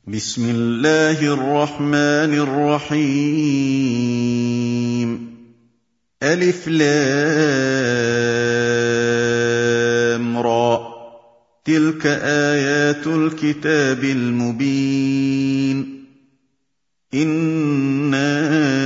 بسم الله الرحمن الرحيم ألف لام را تلك آيات الكتاب المبين إنا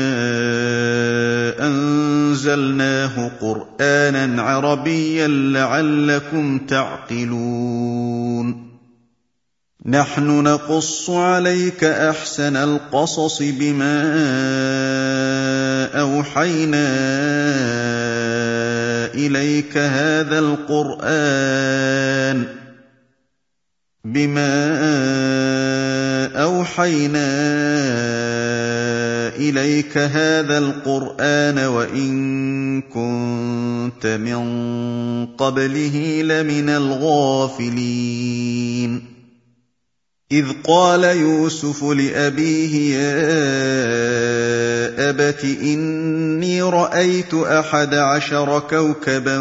أنزلناه قرآنا عربيا لعلكم تعقلون نحن نقص عليك أحسن القصص بما أوحينا إليك هذا القرآن وإن كنت من قبله لمن الغافلين إذ قال يوسف لأبيه يا أبت إني رأيت 11 كوكبا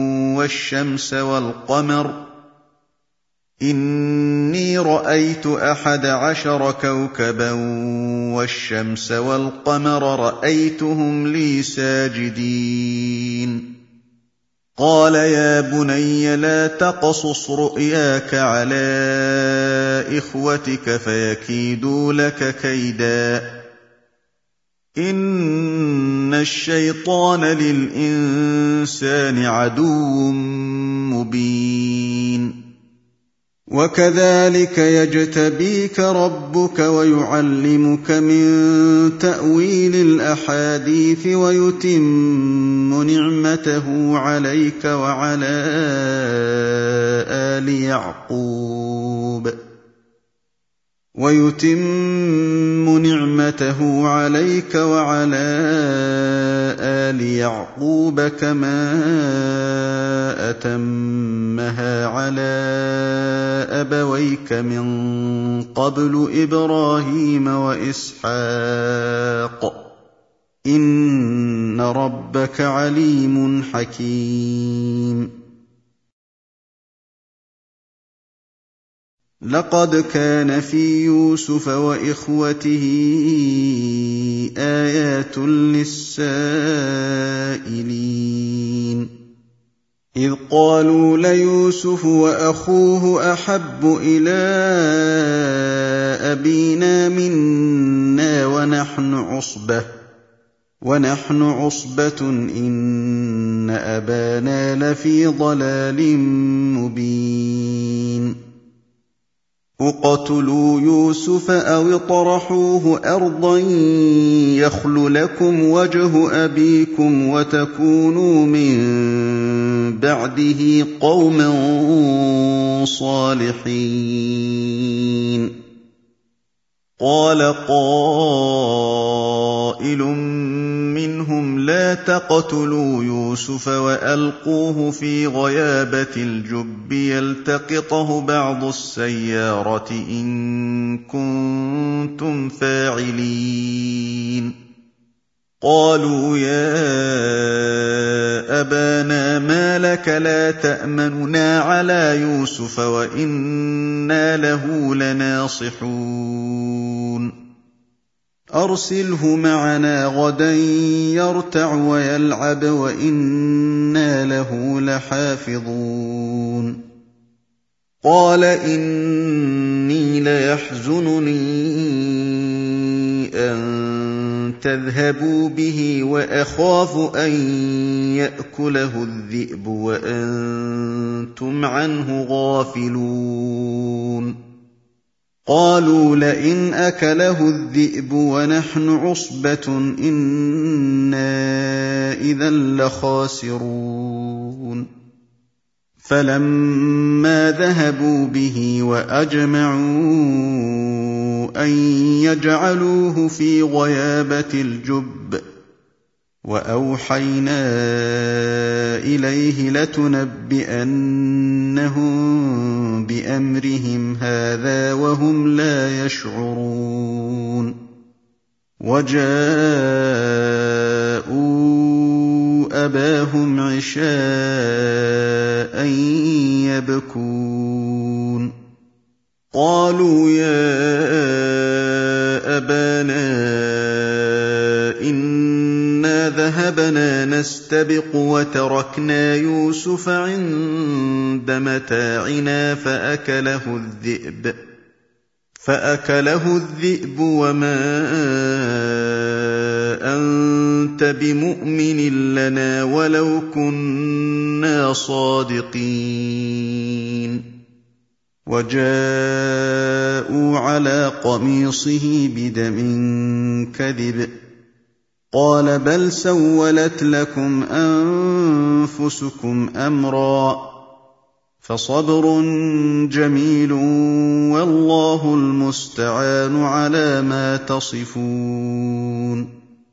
والشمس والقمر رأيتهم لي ساجدين قال يا بني لا تقصص رؤياك على إخوتك فيكيدوا لك كيدا إن الشيطان للإنسان عدو مبين وكذلك يجتبيك ربك ويعلمك من تأويل الأحاديث ويتم نعمته عليك وعلى آل يعقوب كما أتمها على أبويك من قبل إبراهيم وإسحاق إن ربك عليم حكيم لقد كان في يوسف وإخوته آيات للسائلين إذ قالوا ليوسف وأخوه أحب إلى أبينا منا ونحن عصبة إن أبانا لفي ضلال مبين اقتلوا يوسف أو اطرحوه أرضا يخل لكم وجه أبيكم وتكونوا من بعده قوما صالحين قال قائل منهم لا تقتلوا يوسف وألقوه في غيابة الجب يلتقطه بعض السيارة إن كنتم فاعلين قالوا يا أبانا ما لك لا تأمننا على يوسف وإنا له لناصحون أرسله معنا غدا يرتع ويلعب وإنا له لحافظون قال إني ليحزنني أن تذهبوا به وأخاف أن يأكله الذئب وأنتم عنه غافلون قالوا لئن أكله الذئب ونحن عصبة إنا إذا لخاسرون فلما ذهبوا به وأجمعوا أن يجعلوه في غيابة الجب وأوحينا إليه لتنبئنهم بأمرهم هذا وهم لا يشعرون وجاءوا أباهم عشاء يبكون قالوا يا ذهبنا نستبق وتركنا يوسف عند متاعنا فأكله الذئب وما أنت بمؤمن لنا ولو كنا صادقين وجاءوا على قميصه بدم كذب قال بل سولت لكم أنفسكم أمرا فصبر جميل والله المستعان على ما تصفون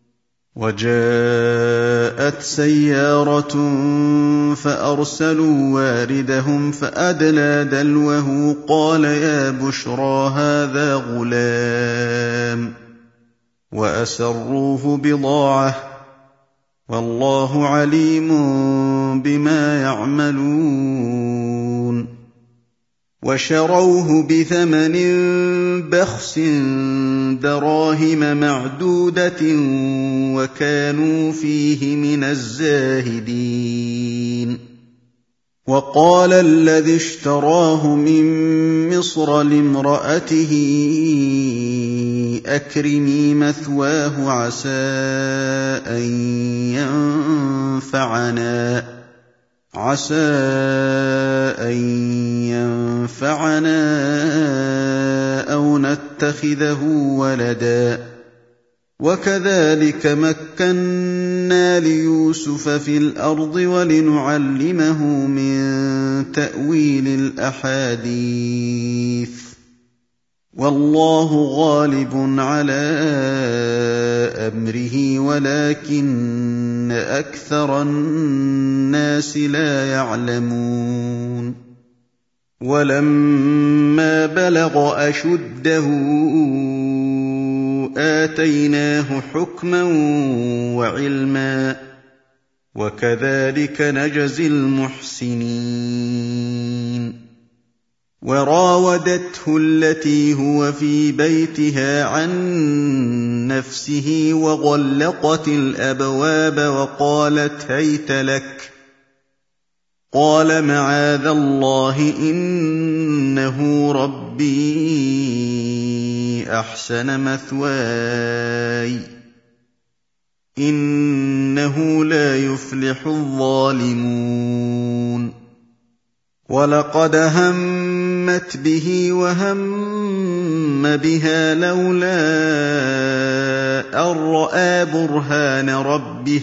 وجاءت سيارة فأرسلوا واردهم فأدلى دلوه قال يا بشرى هذا غلام وأسروه بضاعة والله عليم بما يعملون وشروه بثمن بخس دراهم معدودة وكانوا فيه من الزاهدين وقال الذي اشتراه من مصر لامرأته أكرمي مثواه عسى أن ينفعنا أو نتخذه ولدا وكذلك مكنا ليوسف في الأرض ولنعلمه من تأويل الأحاديث والله غالب على أمره ولكن أكثر الناس لا يعلمون ولما بلغ أشده آتيناه حكما وعلما وكذلك نجزي المحسنين وراودته التي هو في بيتها عن نفسه وغلقت الأبواب وقالت هيت لك قال معاذ الله إنه ربي أحسن مثواي إنه لا يفلح الظالمون ولقد همت به وهم بها لولا أن رأى برهان ربه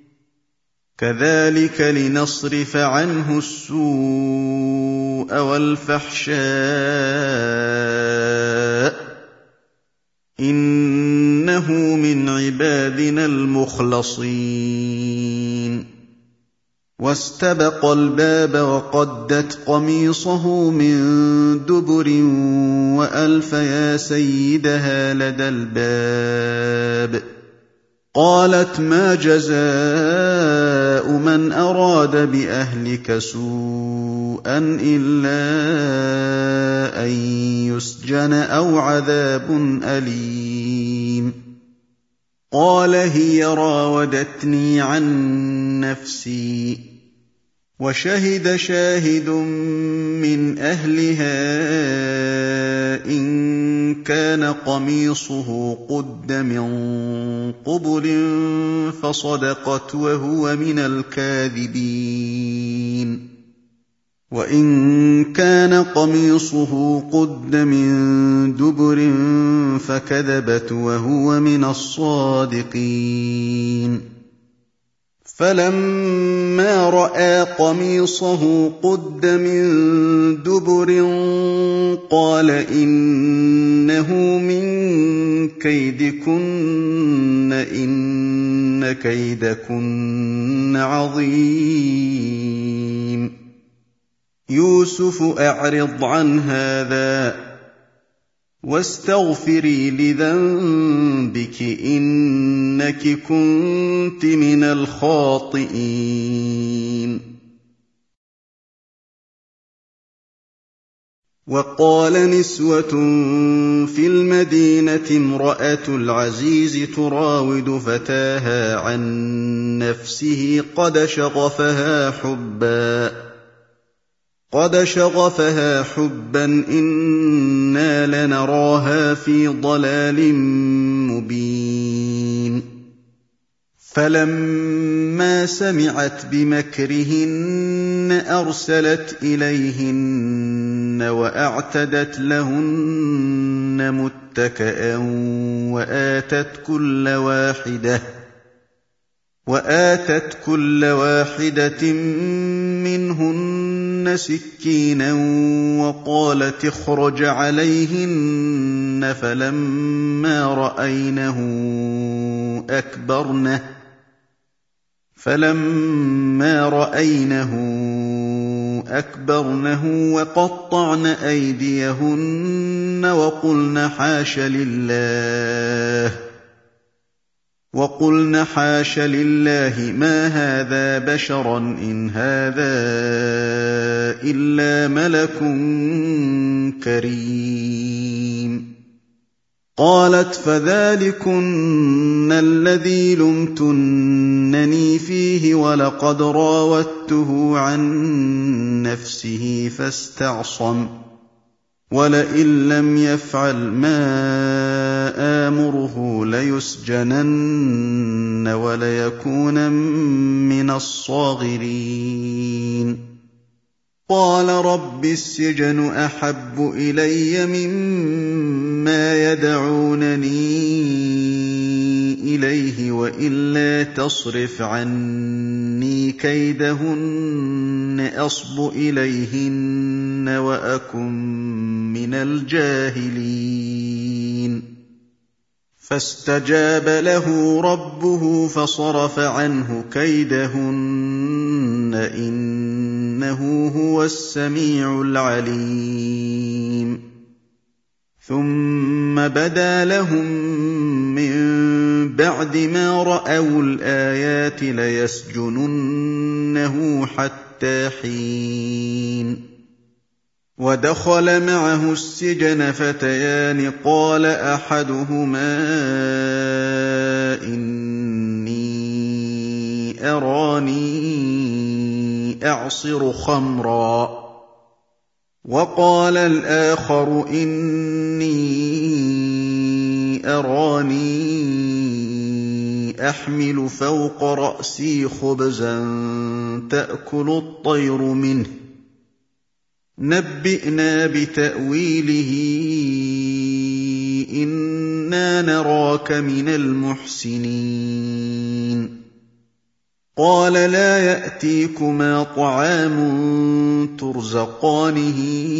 كذلك لنصرف عنه السوء والفحشاء إنه من عبادنا المخلصين واستبق الباب وقدت قميصه من دبر وألف يا سيدها لدى الباب قالت ما جزاء من أراد بأهلك سوءا إلا أن يسجن أو عذاب أليم قال هي راودتني عن نفسي وشهد شاهد من أهلها إن كان قميصه قد من قبل فصدقت وهو من الكاذبين وإن كان قميصه قد من دبر فكذبت وهو من الصادقين فلما رأى قميصه قد من دبر قال إنه من كيدكن إن كيدكن عظيم يوسف أعرض عن هذا واستغفري لذنبك إنك كنت من الخاطئين وقال نسوة في المدينة امرأة العزيز تراود فتاها عن نفسه قد شغفها حبا إنا لنراها في ضلال مبين فلما سمعت بمكرهن أرسلت إليهن وأعتدت لهن متكئا وآتت كل واحدة منهن سكينا وقالت اخرج عليهن فلما رأينه أكبرنه وقطعن أيديهن وقلن حاش لله ما هذا بشرا إن هذا إلا ملك كريم قالت فذلكن الذي لمتنني فيه ولقد راودته عن نفسه فاستعصم ولئن لم يفعل ما آمره ليسجنن وليكونن من الصاغرين قال رب السجن أحب إلي مما يدعونني إليه وإلا تصرف عني كيدهن أصب إليهن وأكن من الجاهلين فاستجاب له ربه فصرف عنه كيدهن إنه هو السميع العليم ثم بدا لهم من بعد ما رأوا الآيات ليسجننه حتى حين ودخل معه السجن فتيان قال أحدهما إني أراني أعصر خمرا وقال الآخر إني أراني أحمل فوق رأسي خبزا تأكل الطير منه نبئنا بتأويله إنا نراك من المحسنين قال لا يأتيكما طعام ترزقانه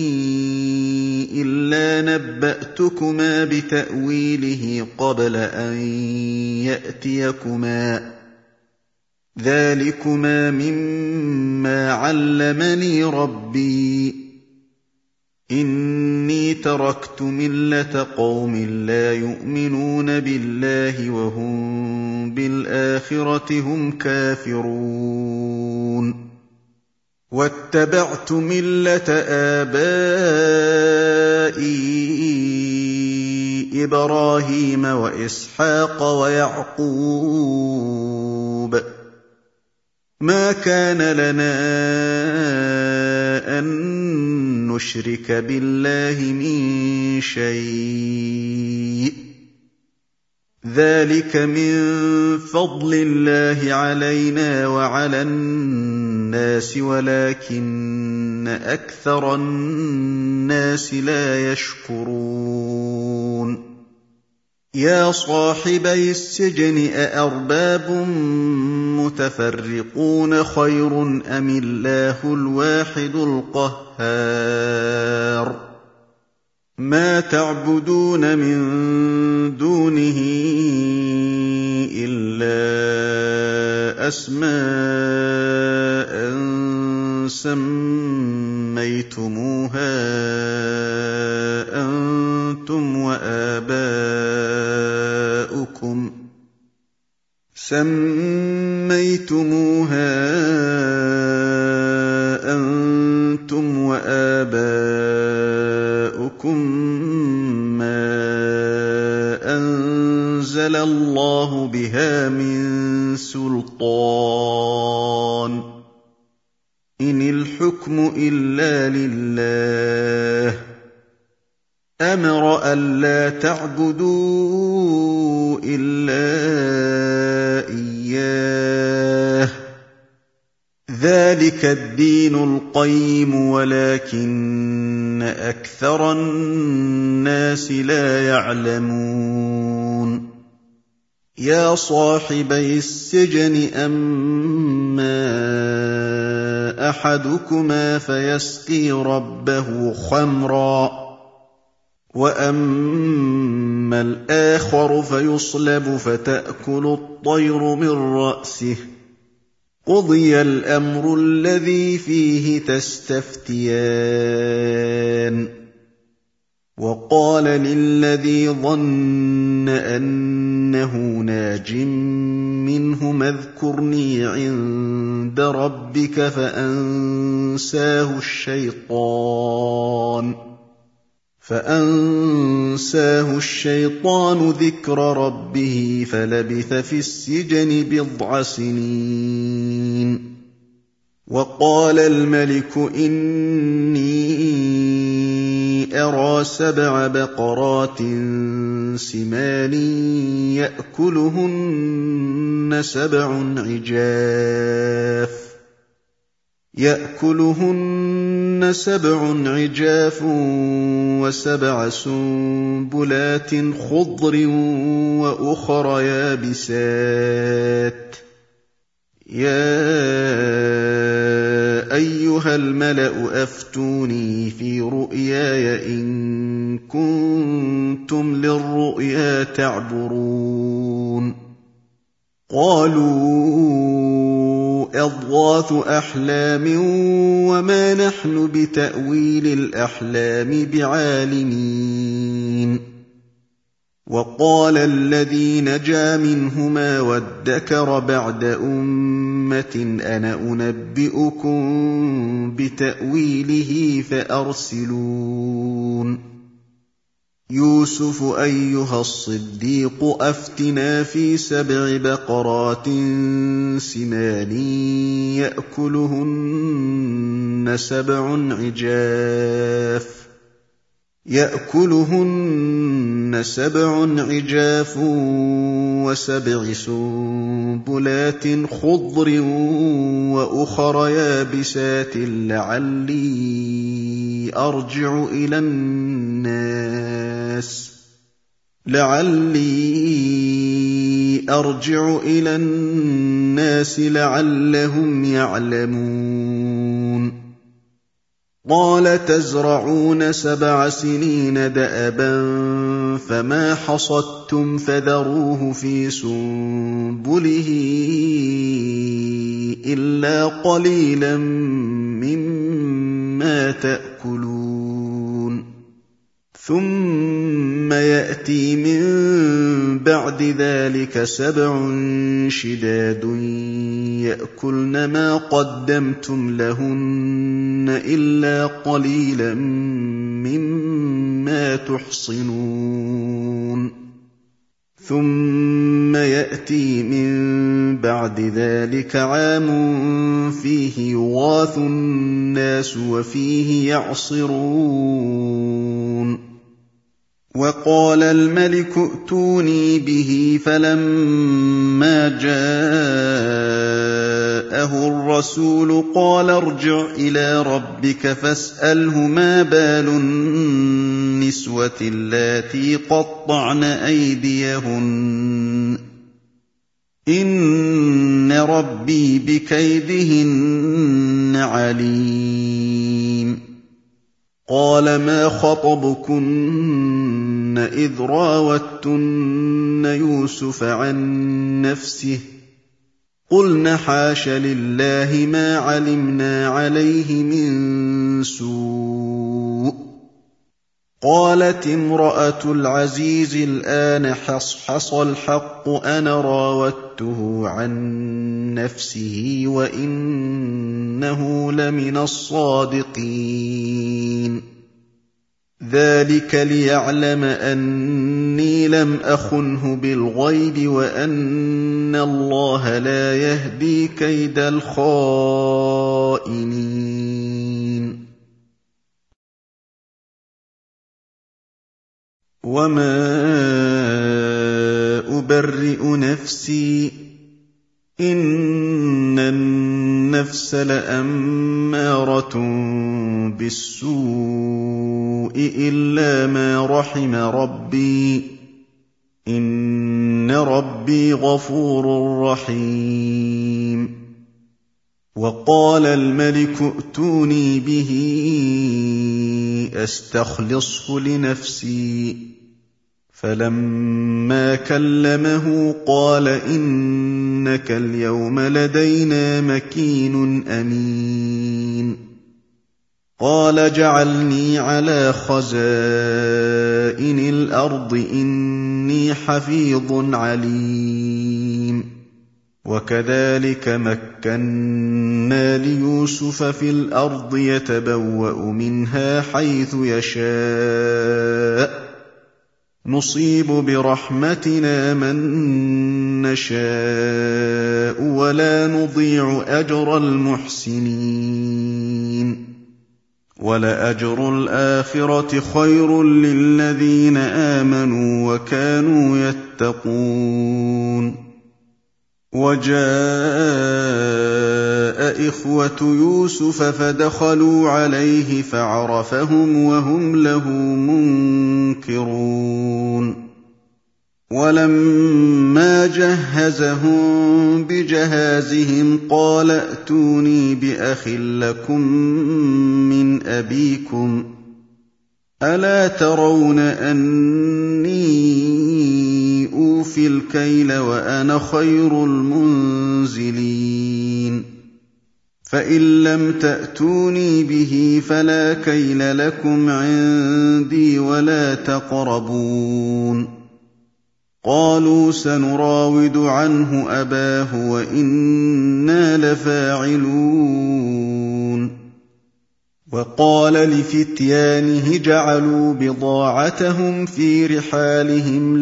إلا نبأتكما بتأويله قبل أن يأتيكما ذلكما مما علمني ربي إني تركت ملة قوم لا يؤمنون بالله وهم بالآخرة هم كافرون واتبعت ملة آبائي إبراهيم وإسحاق ويعقوب ما كان لنا أن نشرك بالله من شيء ذلك من فضل الله علينا وعلى الناس ولكن أكثر الناس لا يشكرون يا صاحبي السجن أأرباب متفرقون خير أم الله الواحد القهار ما تعبدون من دونه إلا أسماء سميتموها أنتم وآباؤكم أَسْأَلُكُم مَّا أَنزَلَ اللَّهُ بِهَا مِن سُلْطَانٍ ۚ إِنِ الْحُكْمُ إِلَّا لِلَّهِ ۖ أَمَرَ أَلَّا تَعْبُدُوا إِلَّا إِيَّاهُ ۚ ذَٰلِكَ الدِّينُ الْقَيِّمُ وَلَٰكِنَّ أَكْثَرَ النَّاسِ لَا يَعْلَمُونَ يَا صَاحِبَيِ السِّجْنِ أَمَّا أَحَدُكُمَا فَيَسْقِي رَبَّهُ خَمْرًا وَأَمَّا الْآخَرُ فَيُصْلَبُ فَتَأْكُلُ الطَّيْرُ مِن رَّأْسِهِ ۚ قُضِيَ الْأَمْرُ الَّذِي فِيهِ تَسْتَفْتِيَانِ وَقَالَ لِلَّذِي ظَنَّ أَنَّهُ نَاجٍ مِّنْهُمَا اذْكُرْنِي عِندَ رَبِّكَ فَأَنسَاهُ الشَّيْطَانُ ذِكْرَ رَبِّهِ فَلَبِثَ فِي السِّجْنِ بِضْعَ سِنِينَ وَقَالَ الْمَلِكُ إِنِّي أَرَىٰ 7 بَقَرَاتٍ سِمَانٍ يَأْكُلُهُنَّ 7 عِجَافٌ و7 سُنبُلَاتٍ خُضْرٍ وَأُخَرَ يَابِسَاتٍ ۖ يَا أَيُّهَا الْمَلَأُ أَفْتُونِي فِي رُؤْيَايَ إِن كُنتُمْ لِلرُّؤْيَا تَعْبُرُونَ قَالُوا أَضْغَاثُ أَحْلَامٍ وَمَا نَحْنُ بِتَأْوِيلِ الْأَحْلَامِ بِعَالِمِينَ وَقَالَ الَّذِي نَجَا مِنْهُمَا وَادَّكَرَ بَعْدَ أُمَّةٍ أَنَا أُنَبِّئُكُم بِتَأْوِيلِهِ فَأَرْسِلُونِ يُوسُفُ أَيُّهَا الصِّدِّيقُ أَفْتِنَا فِي 7 بَقَرَاتٍ سِمَانٍ يَأْكُلُهُنَّ 7 عِجَافٌ و7 سُنبُلَاتٍ خُضْرٍ وَأُخَرَ يَابِسَاتٍ لَّعَلِّي أَرْجِعُ إِلَى النَّاسِ لَعَلَّهُمْ يَعْلَمُونَ قَالَ تَزْرَعُونَ 7 سِنِينَ دَأَبًا فَمَا حَصَدتُّمْ فَذَرُوهُ فِي سُنبُلِهِ إِلَّا قَلِيلًا مِّمَّا تَأْكُلُونَ ثُمَّ يَأْتِي مِن بَعْدِ ذَٰلِكَ 7 شِدَادٌ يَأْكُلْنَ مَا قَدَّمْتُمْ لَهُنَّ إِلَّا قَلِيلًا مِّمَّا تُحْصِنُونَ ثُمَّ يَأْتِي مِن بَعْدِ ذَٰلِكَ عَامٌ فِيهِ يُغَاثُ النَّاسُ وَفِيهِ يَعْصِرُونَ وَقَالَ الْمَلِكُ ائْتُونِي بِهِ فَلَمَّا جَاءَهُ الرَّسُولُ قَالَ ارْجِعْ إِلَىٰ رَبِّكَ فَاسْأَلْهُ مَا بَالُ النِّسْوَةِ اللَّاتِي قَطَّعْنَ أَيْدِيَهُنَّ ۚ إِنَّ رَبِّي بِكَيْدِهِنَّ عَلِيمٌ قَالَ مَا خَطْبُكُنَّ إِذْ رَاوَدتُّنَّ يُوسُفَ عَن نَّفْسِهِ ۚ قُلْنَ حَاشَ لِلَّهِ مَا عَلِمْنَا عَلَيْهِ مِن سُوءٍ ۚ قَالَتِ امْرَأَتُ الْعَزِيزِ الْآنَ حَصْحَصَ الْحَقُّ أَنَا رَاوَدتُّهُ عَن نَّفْسِهِ وَإِنَّهُ لَمِنَ الصَّادِقِينَ ذلك ليعلم أني لم أخنه بالغيب وأن الله لا يهدي كيد الخائنين. وما أبرئ نفسي إن النفس لأمارة بالسوء إلا ما رحم ربي إن ربي غفور رحيم. وقال الملك ائتوني به أستخلصه لنفسي فلما كلمه قال إنك اليوم لدينا مكين أمين. قال جعلني على خزائن الأرض إني حفيظ عليم. وكذلك مكنا ليوسف في الأرض يتبوأ منها حيث يشاء نصيب برحمتنا من نشاء ولا نضيع أجر المحسنين. ولأجر الآخرة خير للذين آمنوا وكانوا يتقون. وجاء إخوة يوسف فدخلوا عليه فعرفهم وهم له منكرون. ولما جهزهم بجهازهم قال ائتوني بأخ لكم من أبيكم ألا ترون أني أوفي الكيل وأنا خير المنزلين. فإن لم تأتوني به فلا كيل لكم عندي ولا تقربون. قالوا سنراود عنه أباه وإنا لفاعلون. وقال لفتيانه جعلوا بضاعتهم في رحالهم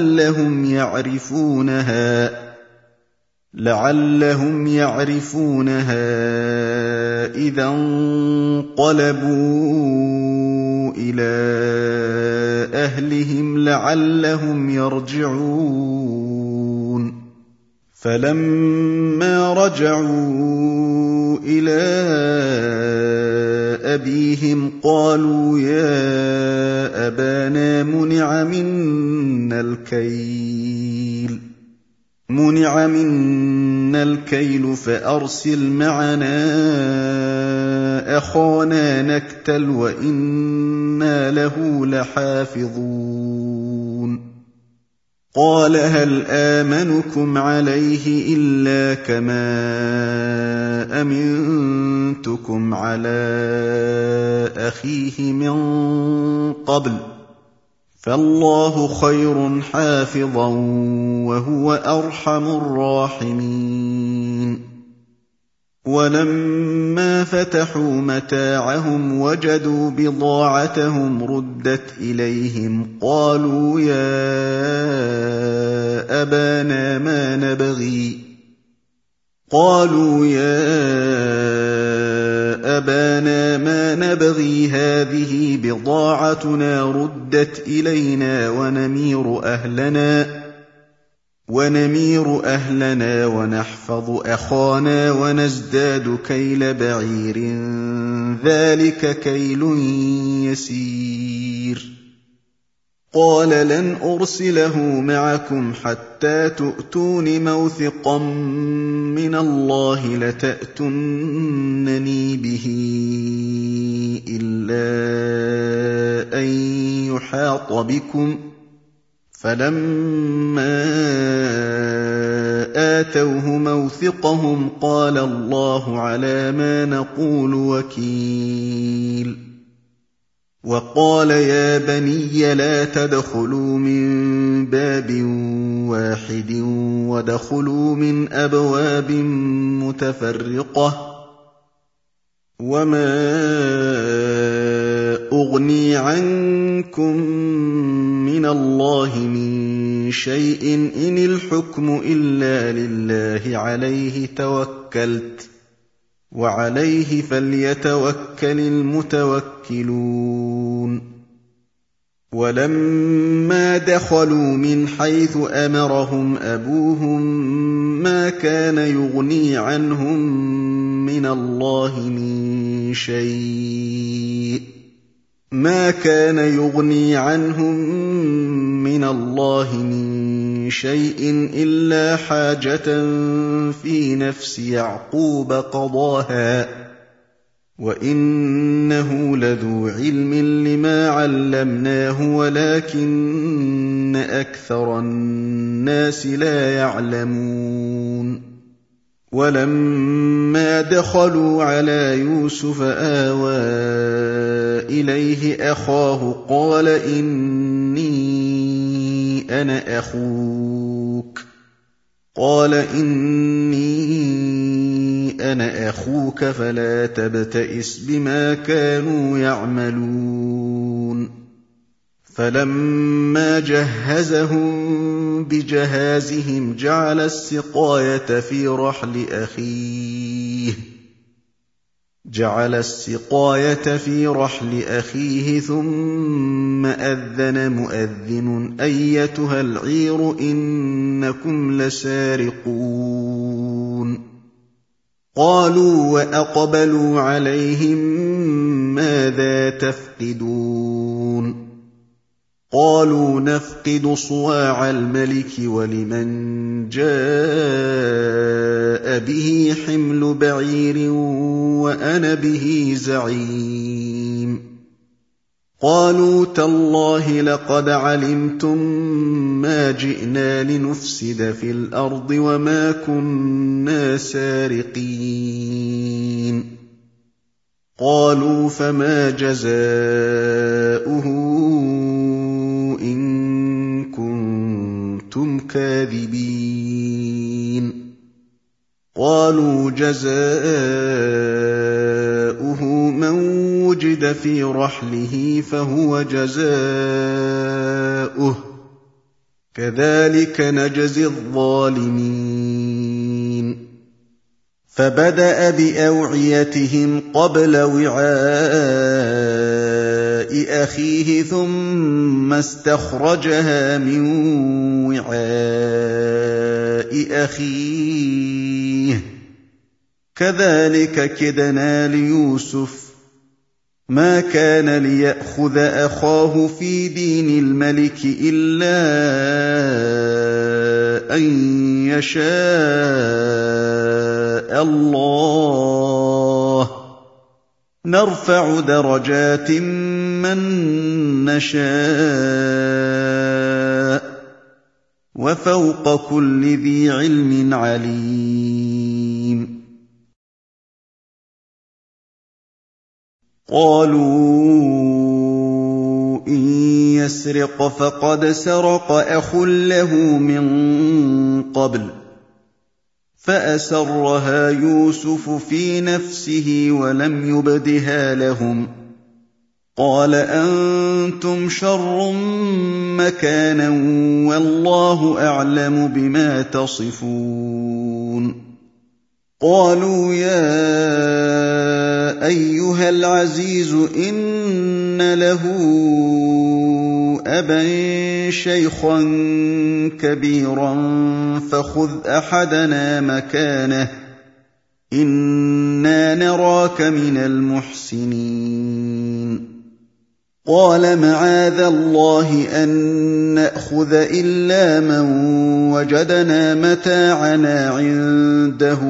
لعلهم يعرفونها إذا انقلبوا إلى أهلهم لعلهم يرجعون. فلما رجعوا إلى أبيهم قالوا يا أبانا منع منا الكيل فأرسل معنا أخانا نكتل وإنا له لحافظون. قال هل آمنكم عليه إلا كما أمنتكم على أخيه من قبل فالله خير حافظا وهو أرحم الراحمين. ولما فتحوا متاعهم وجدوا بضاعتهم ردت إليهم قالوا يا أبانا ما نبغي هذه بضاعتنا ردت إلينا ونمير أهلنا ونحفظ أخانا ونزداد كيل بعير ذلك كيل يسير. قال لن أرسله معكم حتى تؤتون موثقا من الله لتأتونني به إلا أن يحاط بكم. فلما آتوه موثقهم قال الله على ما نقول وكيل. وقال يا بني لا تدخلوا من باب واحد وادخلوا من أبواب متفرقة وما أغني عنكم من الله من شيء إن الحكم إلا لله عليه توكلت وعليه فليتوكل المتوكلون ولما دخلوا من حيث أمرهم أبوهم ما كان يغني عنهم من الله من شيء إلا حاجة في نفس يعقوب قضاها وإنه لذو علم لما علمناه ولكن أكثر الناس لا يعلمون ولما دخلوا على يوسف آوى إليه أخاه قال إني أنا أخوك فلا تبتئس بما كانوا يعملون فلما جهزهم بجهازهم جعل السقاية في رحل أخيه ثم أذن مؤذن أيتها العير إنكم لسارقون قالوا وأقبلوا عليهم ماذا تفقدون قالوا نفقد صواع الملك ولمن جاء به حمل بعير وأنا به زعيم قالوا تالله لقد علمتم ما جئنا لنفسد في الأرض وما كنا سارقين قالوا فما جزاؤه إن كنتم كاذبين قالوا جزاؤه من وجد في رحله فهو جزاؤه كذلك نجزي الظالمين فبدأ بأوعيتهم قبل وعاء أخيه ثم استخرجها من وعاء أخيه كذلك كدنا ليوسف ما كان ليأخذ أخاه في دين الملك إلا أن يشاء الله نرفع درجات من نشاء وفوق كل ذي علم عليم قالوا إن يسرق فقد سرق أخ له من قبل فأسرها يوسف في نفسه ولم يبدها لهم قال أنتم شر مكانا والله أعلم بما تصفون قالوا يا أيها العزيز إن له أبا شيخا كبيرا فخذ أحدنا مكانه إنا نراك من المحسنين قال معاذ الله أن نأخذ إلا من وجدنا متاعنا عنده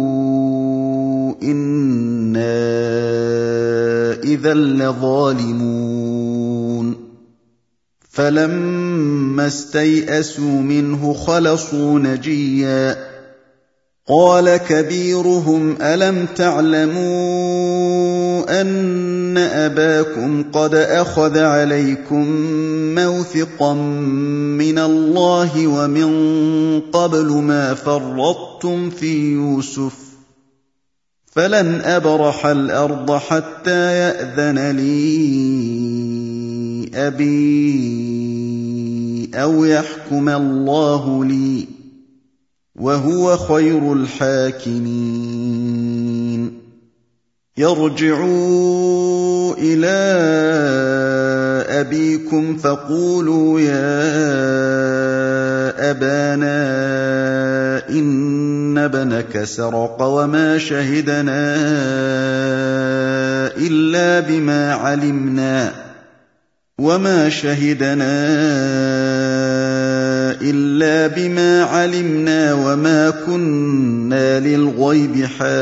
إنا إذا لظالمون فلما استيئسوا منه خلصوا نجيا قال كبيرهم ألم تعلموا أن أباكم قد أخذ عليكم موثقا من الله ومن قبل ما فرطتم في يوسف فلن أبرح الأرض حتى يأذن لي أبي أو يحكم الله لي وهو خير الحاكمين يرجعوا إلى أبيكم فقولوا يا أبانا إن ابنك سرق وما شهدنا إلا بما علمنا وما كنا للغيب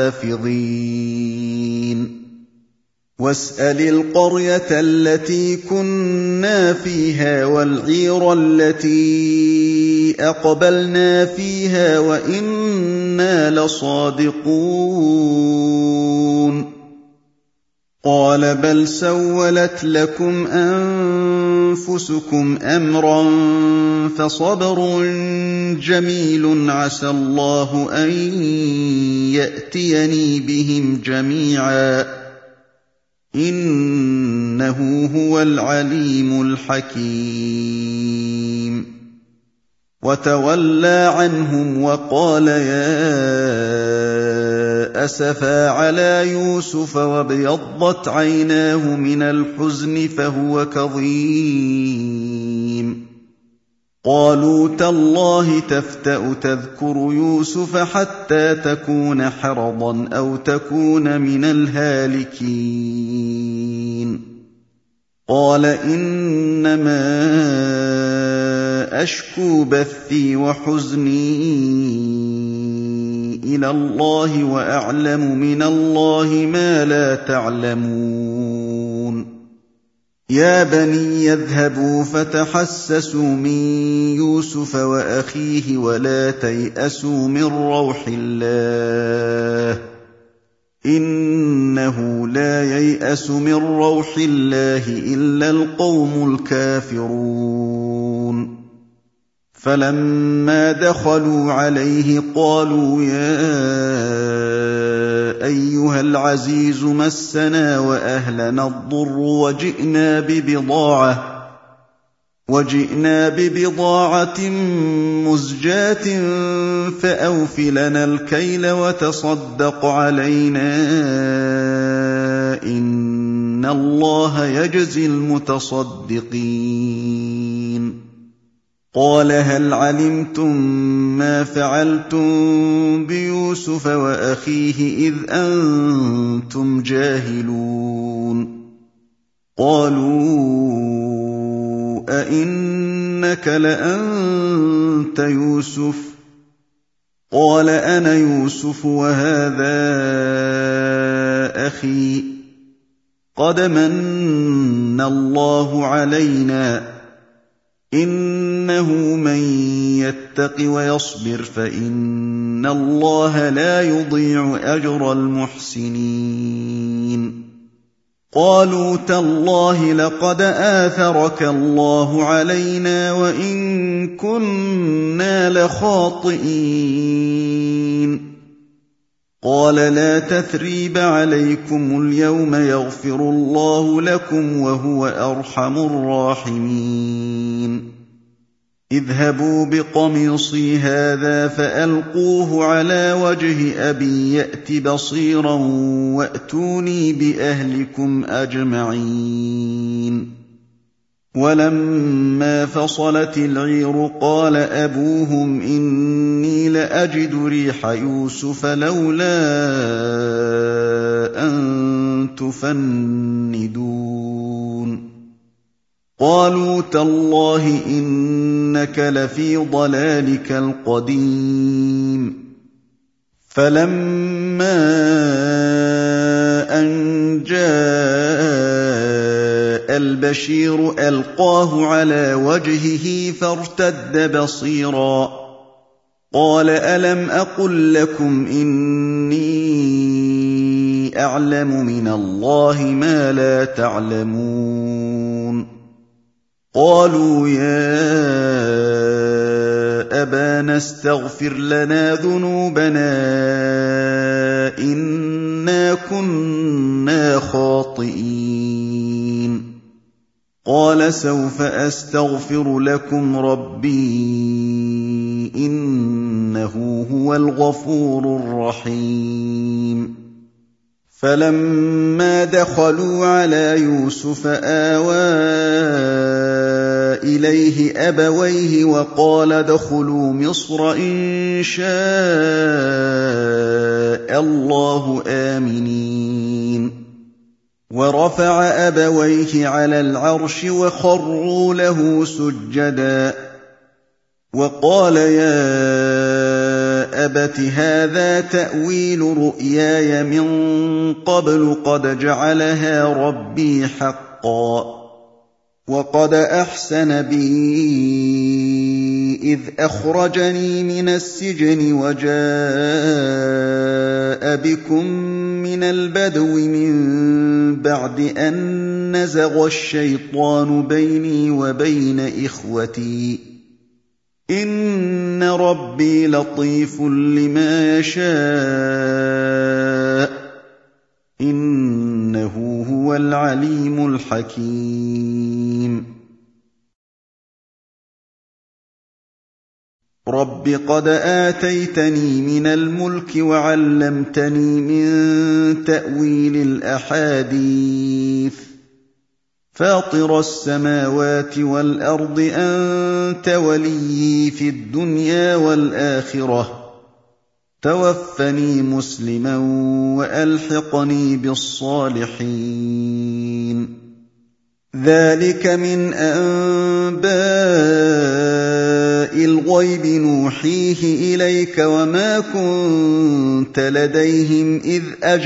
حافظين واسأل القرية التي كنا فيها والعير التي أقبلنا فيها وإنا لصادقون قال بل سولت لكم أنفسكم أمرا فصبر جميل عسى الله أن يأتيني بهم جميعا إنه هو العليم الحكيم وتولى عنهم وقال يا أسفا على يوسف وابيضت عيناه من الحزن فهو كظيم قالوا تالله تفتأ تذكر يوسف حتى تكون حرضا أو تكون من الهالكين قال إنما أشكو بثي وحزني إلى الله وأعلم من الله ما لا تعلمون يا بني اذهبوا فتحسسوا من يوسف وأخيه ولا تيأسوا من روح الله إنه لا ييأس من روح الله إلا القوم الكافرون فلما دخلوا عليه قالوا يا أيها العزيز مسنا وأهلنا الضر وجئنا ببضاعة مزجاة فأوف لنا الكيل وتصدق علينا إن الله يجزي المتصدقين قال هل علمتم ما فعلتم بيوسف وأخيه إذ أنتم جاهلون قالوا أئنك لأنت يوسف قال أنا يوسف وهذا أخي قد من الله علينا إنه من يتق ويصبر فإن الله لا يضيع أجر المحسنين قالوا تالله لقد آثرك الله علينا وإن كنا لخاطئين قال لا تثريب عليكم اليوم يغفر الله لكم وهو أرحم الراحمين اذهبوا بقميصي هذا فألقوه على وجه أبي يأت بصيرا وأتوني بأهلكم أجمعين ولما فصلت العير قال أبوهم إني لأجد ريح يوسف لولا أن تفندون قالوا تالله إنك لفي ضلالك القديم فلما أن جاء البشير ألقاه على وجهه فارتد بصيرا قال ألم أقل لكم إني أعلم من الله ما لا تعلمون قالوا يا أبانا استغفر لنا ذنوبنا إنا كُنَّا خَاطِئِينَ قَالَ سَوْفَ أَسْتَغْفِرُ لَكُمْ رَبِّي إِنَّهُ هُوَ الْغَفُورُ الرَّحِيمُ فَلَمَّا دَخَلُوا عَلَىٰ يُوسُفَ آوَىٰ إِلَيْهِ أَبَوَيْهِ وَقَالَ ادْخُلُوا مِصْرَ إِن شَاءَ اللَّهُ آمِنِينَ وَرَفَعَ أَبَوَيْهِ عَلَى الْعَرْشِ وَخَرُّوا لَهُ سُجَّدًا وَقَالَ يَا أَبَتِ هَٰذَا تَأْوِيلُ رُؤْيَايَ مِن قَبْلُ قَدْ جَعَلَهَا رَبِّي حَقًّا وَقَدْ أَحْسَنَ بِي إِذْ أَخْرَجَنِي مِنَ السِّجْنِ وَجَاءَ بِكُم مِّنَ الْبَدْوِ مِن بَعْدِ أَن نَّزَغَ الشَّيْطَانُ بَيْنِي وَبَيْنَ إِخْوَتِي إِنَّ رَبِّي لَطِيفٌ لِّمَا يَشَاءُ إِنَّهُ هُوَ الْعَلِيمُ الْحَكِيمُ رَبِّ قَدْ آتَيْتَنِي مِنَ الْمُلْكِ وَعَلَّمْتَنِي مِن تَأْوِيلِ الْأَحَادِيثِ فَاطِرَ السَّمَاوَاتِ وَالْأَرْضِ أَنتَ وَلِيِّي فِي الدُّنْيَا وَالْآخِرَةِ تَوَفَّنِي مُسْلِمًا وَأَلْحِقْنِي بِالصَّالِحِينَ ذَٰلِكَ مِنْ أَنبَاءِ الْغَيْبِ نُوحِيهِ إِلَيْكَ وَمَا كُنتَ لَدَيْهِمْ إِذْ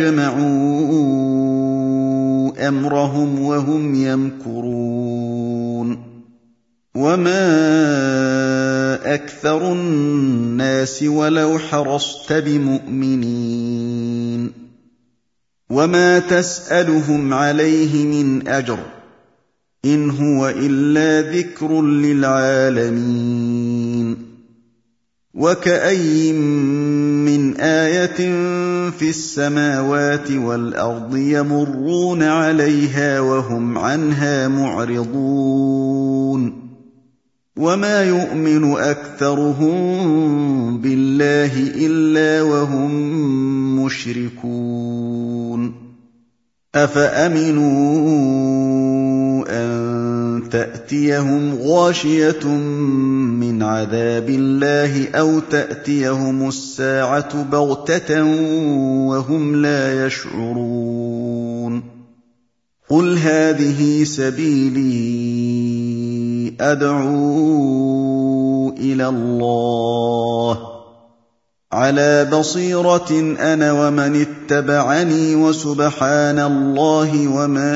أَجْمَعُوا أَمْرَهُمْ وَهُمْ يَمْكُرُونَ وَمَا أَكْثَرُ النَّاسِ وَلَوْ حَرَصْتَ بِمُؤْمِنِينَ وَمَا تَسْأَلُهُمْ عَلَيْهِ مِنْ أَجْرٍ إِنْ هُوَ إِلَّا ذِكْرٌ لِّلْعَالَمِينَ وَكَأَيِّن مِّنْ آيَةٍ فِي السَّمَاوَاتِ وَالْأَرْضِ يَمُرُّونَ عَلَيْهَا وَهُمْ عَنْهَا مُعْرِضُونَ وَمَا يُؤْمِنُ أَكْثَرُهُم بِاللَّهِ إِلَّا وَهُم مُّشْرِكُونَ أَفَأَمِنُوا أَن تَأْتِيَهُمْ غَاشِيَةٌ مِّنْ عَذَابِ اللَّهِ أَوْ تَأْتِيَهُمُ السَّاعَةُ بَغْتَةً وَهُمْ لَا يَشْعُرُونَ قُلْ هَٰذِهِ سَبِيلِي أَدْعُو إِلَى اللَّهِ عَلَىٰ بَصِيرَةٍ أَنَا وَمَنِ اتَّبَعَنِي وَسُبْحَانَ اللَّهِ وَمَا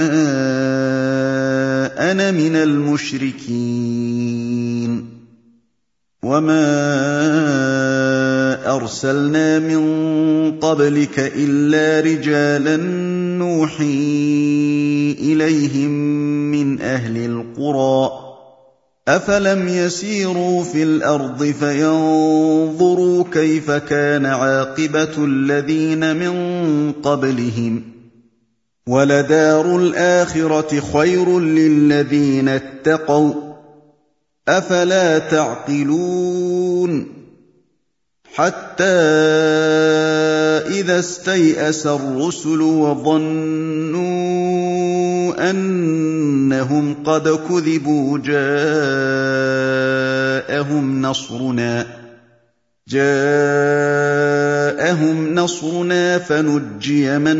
أَنَا مِنَ الْمُشْرِكِينَ وَمَا أَرْسَلْنَا مِن قَبْلِكَ إِلَّا رِجَالًا نُّوحِي إِلَيْهِم مِّنْ أَهْلِ الْقُرَىٰ أَفَلَمْ يَسِيرُوا فِي الْأَرْضِ فَيَنظُرُوا كَيْفَ كَانَ عَاقِبَةُ الَّذِينَ مِن قَبْلِهِمْ ۚ وَلَدَارُ الْآخِرَةِ خَيْرٌ لِّلَّذِينَ اتَّقَوْا ۗ أَفَلَا تَعْقِلُونَ حَتَّىٰ إِذَا اسْتَيْأَسَ الرُّسُلُ وَظَنُّوا أَنَّهُمْ قَدْ كُذِبُوا جَاءَهُمْ نَصْرُنَا فَنُجِّيَ مَن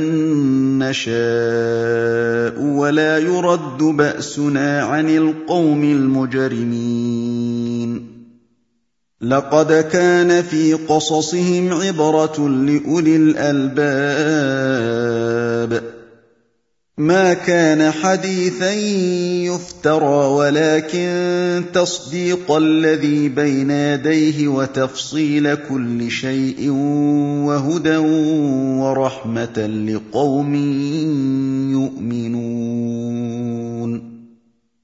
نَّشَاءُ وَلَا يُرَدُّ بَأْسُنَا عَنِ الْقَوْمِ الْمُجْرِمِينَ لَقَدْ كَانَ فِي قَصَصِهِمْ عِبْرَةٌ لِّأُولِي الْأَلْبَابِ مَا كَانَ حَدِيثًا يُفْتَرَىٰ وَلَٰكِن تَصْدِيقَ الَّذِي بَيْنَ يَدَيْهِ وَتَفْصِيلَ كُلِّ شَيْءٍ وَهُدًى وَرَحْمَةً لِّقَوْمٍ يُؤْمِنُونَ